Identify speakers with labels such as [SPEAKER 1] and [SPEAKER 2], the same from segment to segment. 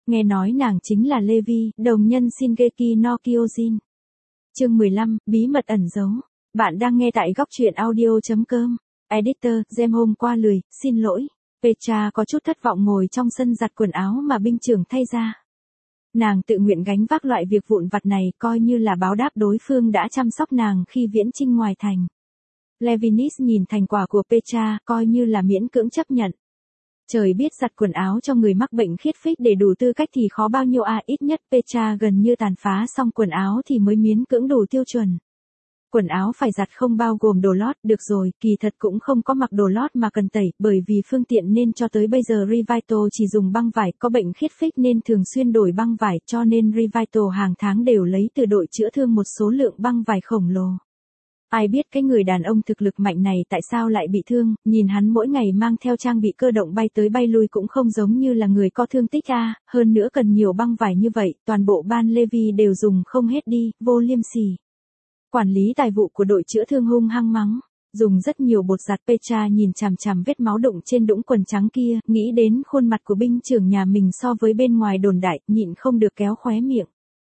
[SPEAKER 1] nghe nói nàng chính là Levi, đồng nhân Shingeki no Kyojin. Chương 15, bí mật ẩn giấu. Bạn đang nghe tại góc truyện audio.com. Editor, Gem hôm qua lười, xin lỗi. Petra có chút thất vọng ngồi trong sân giặt quần áo mà binh trưởng thay ra. Nàng tự nguyện gánh vác loại việc vụn vặt này coi như là báo đáp đối phương đã chăm sóc nàng khi viễn chinh ngoài thành. Levinis nhìn thành quả của Petra coi như là miễn cưỡng chấp nhận. Trời biết giặt quần áo cho người mắc bệnh khiết phích để đủ tư cách thì khó bao nhiêu ít nhất Petra gần như tàn phá xong quần áo thì mới miễn cưỡng đủ tiêu chuẩn. Quần áo phải giặt không bao gồm đồ lót, được rồi, kỳ thật cũng không có mặc đồ lót mà cần tẩy, bởi vì phương tiện nên cho tới bây giờ Revital chỉ dùng băng vải, có bệnh khiết phích nên thường xuyên đổi băng vải, cho nên Revital hàng tháng đều lấy từ đội chữa thương một số lượng băng vải khổng lồ. Ai biết cái người đàn ông thực lực mạnh này tại sao lại bị thương, nhìn hắn mỗi ngày mang theo trang bị cơ động bay tới bay lui cũng không giống như là người có thương tích hơn nữa cần nhiều băng vải như vậy, toàn bộ ban Levi đều dùng không hết đi, vô liêm sỉ. Quản lý tài vụ của đội chữa thương hung hăng mắng, dùng rất nhiều bột giặt. Petra nhìn chằm chằm vết máu đụng trên đũng quần trắng kia, nghĩ đến khuôn mặt của binh trưởng nhà mình so với bên ngoài đồn đại, nhịn không được kéo khóe miệng.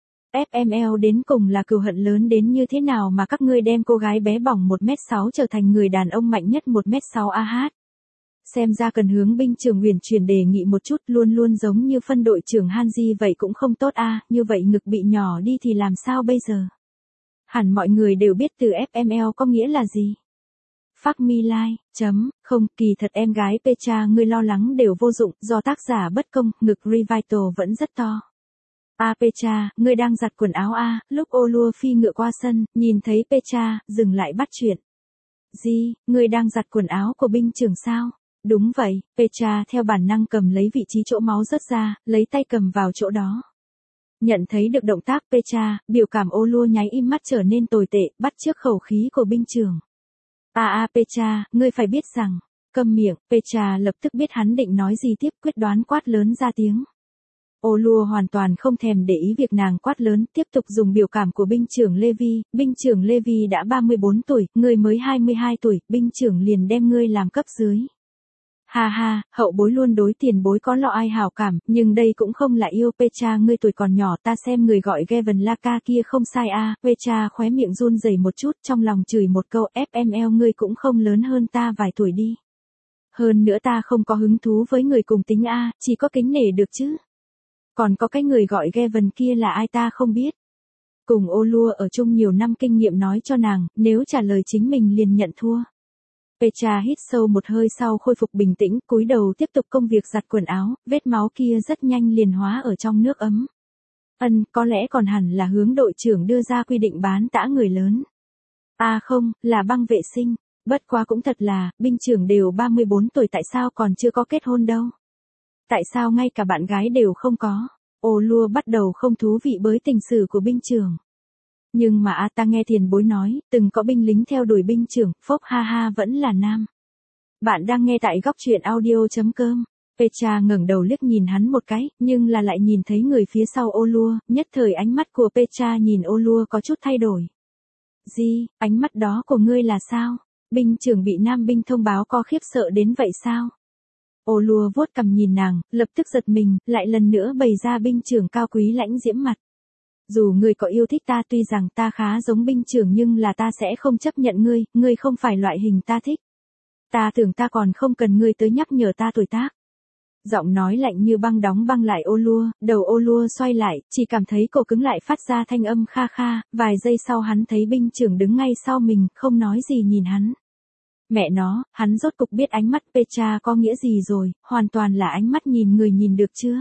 [SPEAKER 1] FML đến cùng là cừu hận lớn đến như thế nào mà các ngươi đem cô gái bé bỏng 1m6 trở thành người đàn ông mạnh nhất 1m6 Xem ra cần hướng binh trưởng huyền truyền đề nghị một chút, luôn luôn giống như phân đội trưởng Hanji vậy cũng không tốt như vậy ngực bị nhỏ đi thì làm sao bây giờ? Hẳn mọi người đều biết từ FML có nghĩa là gì. Fuck me like, không, kỳ thật em gái Petra ngươi lo lắng đều vô dụng, do tác giả bất công, ngực Revital vẫn rất to. Petra, ngươi đang giặt quần áo lúc Olua phi ngựa qua sân, nhìn thấy Petra, dừng lại bắt chuyện. Gì, ngươi đang giặt quần áo của binh trưởng sao? Đúng vậy, Petra theo bản năng cầm lấy vị trí chỗ máu rớt ra, lấy tay cầm vào chỗ đó. Nhận thấy được động tác Petra, biểu cảm Olua nháy im mắt trở nên tồi tệ, bắt chước khẩu khí của binh trưởng. Petra, ngươi phải biết rằng, câm miệng. Petra lập tức biết hắn định nói gì tiếp, quyết đoán quát lớn ra tiếng. Olua hoàn toàn không thèm để ý việc nàng quát lớn, tiếp tục dùng biểu cảm của binh trưởng Levi. Binh trưởng Levi đã 34 tuổi, ngươi mới 22 tuổi, binh trưởng liền đem ngươi làm cấp dưới. Ha, hậu bối luôn đối tiền bối có lo ai hảo cảm, nhưng đây cũng không là yêu. Petra ngươi tuổi còn nhỏ, ta xem người gọi Gavin Laka kia không sai Petra khóe miệng run rẩy một chút, trong lòng chửi một câu, FML ngươi cũng không lớn hơn ta vài tuổi đi. Hơn nữa ta không có hứng thú với người cùng tính chỉ có kính nể được chứ. Còn có cái người gọi Gavin kia là ai ta không biết. Cùng Olua ở chung nhiều năm kinh nghiệm nói cho nàng, nếu trả lời chính mình liền nhận thua. Petra hít sâu một hơi sau khôi phục bình tĩnh, cúi đầu tiếp tục công việc giặt quần áo, vết máu kia rất nhanh liền hóa ở trong nước ấm. Có lẽ còn hẳn là hướng đội trưởng đưa ra quy định bán tã người lớn. Không, là băng vệ sinh, bất quá cũng thật là, binh trưởng đều 34 tuổi tại sao còn chưa có kết hôn đâu. Tại sao ngay cả bạn gái đều không có? Olua bắt đầu không thú vị với tình sử của binh trưởng. Nhưng mà ta nghe tiền bối nói, từng có binh lính theo đuổi binh trưởng, phốc ha vẫn là nam. Bạn đang nghe tại góc truyện audio.com. Petra ngẩng đầu liếc nhìn hắn một cái, nhưng là lại nhìn thấy người phía sau Olua, nhất thời ánh mắt của Petra nhìn Olua có chút thay đổi. Gì, ánh mắt đó của ngươi là sao? Binh trưởng bị nam binh thông báo có khiếp sợ đến vậy sao? Olua vuốt cằm nhìn nàng, lập tức giật mình, lại lần nữa bày ra binh trưởng cao quý lãnh diễm mặt. Dù ngươi có yêu thích ta, tuy rằng ta khá giống binh trưởng nhưng là ta sẽ không chấp nhận ngươi không phải loại hình ta thích. Ta tưởng ta còn không cần ngươi tới nhắc nhở ta tuổi tác. Giọng nói lạnh như băng đóng băng lại Olua, đầu Olua xoay lại, chỉ cảm thấy cổ cứng lại phát ra thanh âm kha kha, vài giây sau hắn thấy binh trưởng đứng ngay sau mình, không nói gì nhìn hắn. Mẹ nó, hắn rốt cục biết ánh mắt Petra có nghĩa gì rồi, hoàn toàn là ánh mắt nhìn người nhìn được chưa?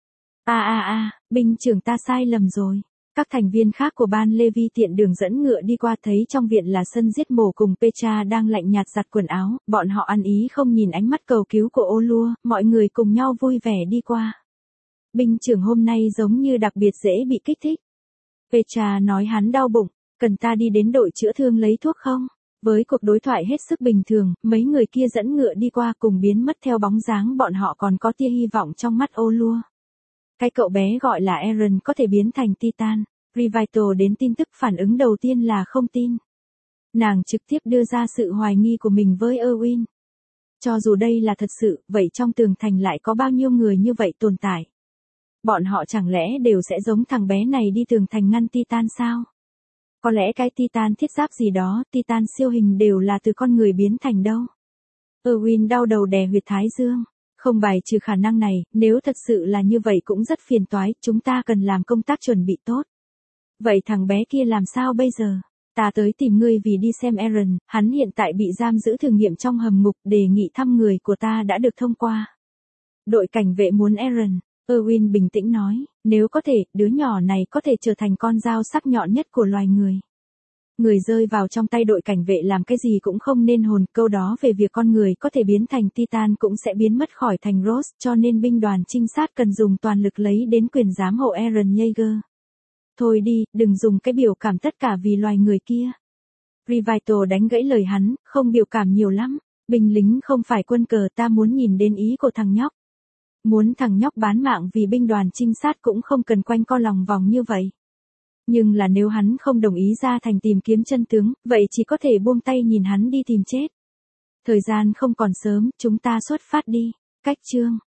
[SPEAKER 1] Binh trưởng ta sai lầm rồi. Các thành viên khác của ban Levi tiện đường dẫn ngựa đi qua thấy trong viện là sân giết mổ cùng Petra đang lạnh nhạt giặt quần áo, bọn họ ăn ý không nhìn ánh mắt cầu cứu của Olua, mọi người cùng nhau vui vẻ đi qua. Binh trưởng hôm nay giống như đặc biệt dễ bị kích thích. Petra nói hắn đau bụng, cần ta đi đến đội chữa thương lấy thuốc không? Với cuộc đối thoại hết sức bình thường, mấy người kia dẫn ngựa đi qua cùng biến mất theo bóng dáng bọn họ còn có tia hy vọng trong mắt Olua. Cái cậu bé gọi là Eren có thể biến thành Titan. Revital đến tin tức phản ứng đầu tiên là không tin. Nàng trực tiếp đưa ra sự hoài nghi của mình với Erwin. Cho dù đây là thật sự, vậy trong tường thành lại có bao nhiêu người như vậy tồn tại? Bọn họ chẳng lẽ đều sẽ giống thằng bé này đi tường thành ngăn Titan sao? Có lẽ cái Titan thiết giáp gì đó, Titan siêu hình đều là từ con người biến thành đâu. Erwin đau đầu đè huyệt thái dương. Không bài trừ khả năng này, nếu thật sự là như vậy cũng rất phiền toái, chúng ta cần làm công tác chuẩn bị tốt. Vậy thằng bé kia làm sao bây giờ? Ta tới tìm ngươi vì đi xem Aaron, hắn hiện tại bị giam giữ thử nghiệm trong hầm ngục, đề nghị thăm người của ta đã được thông qua. Đội cảnh vệ muốn Aaron. Erwin bình tĩnh nói, nếu có thể, đứa nhỏ này có thể trở thành con dao sắc nhọn nhất của loài người. Người rơi vào trong tay đội cảnh vệ làm cái gì cũng không nên hồn, câu đó về việc con người có thể biến thành Titan cũng sẽ biến mất khỏi thành Ross, cho nên binh đoàn trinh sát cần dùng toàn lực lấy đến quyền giám hộ Aaron Yeager. Thôi đi, đừng dùng cái biểu cảm tất cả vì loài người kia. Revital đánh gãy lời hắn, không biểu cảm nhiều lắm, binh lính không phải quân cờ, ta muốn nhìn đến ý của thằng nhóc. Muốn thằng nhóc bán mạng vì binh đoàn trinh sát cũng không cần quanh co lòng vòng như vậy. Nhưng là nếu hắn không đồng ý ra thành tìm kiếm chân tướng, vậy chỉ có thể buông tay nhìn hắn đi tìm chết. Thời gian không còn sớm, chúng ta xuất phát đi. Cách chương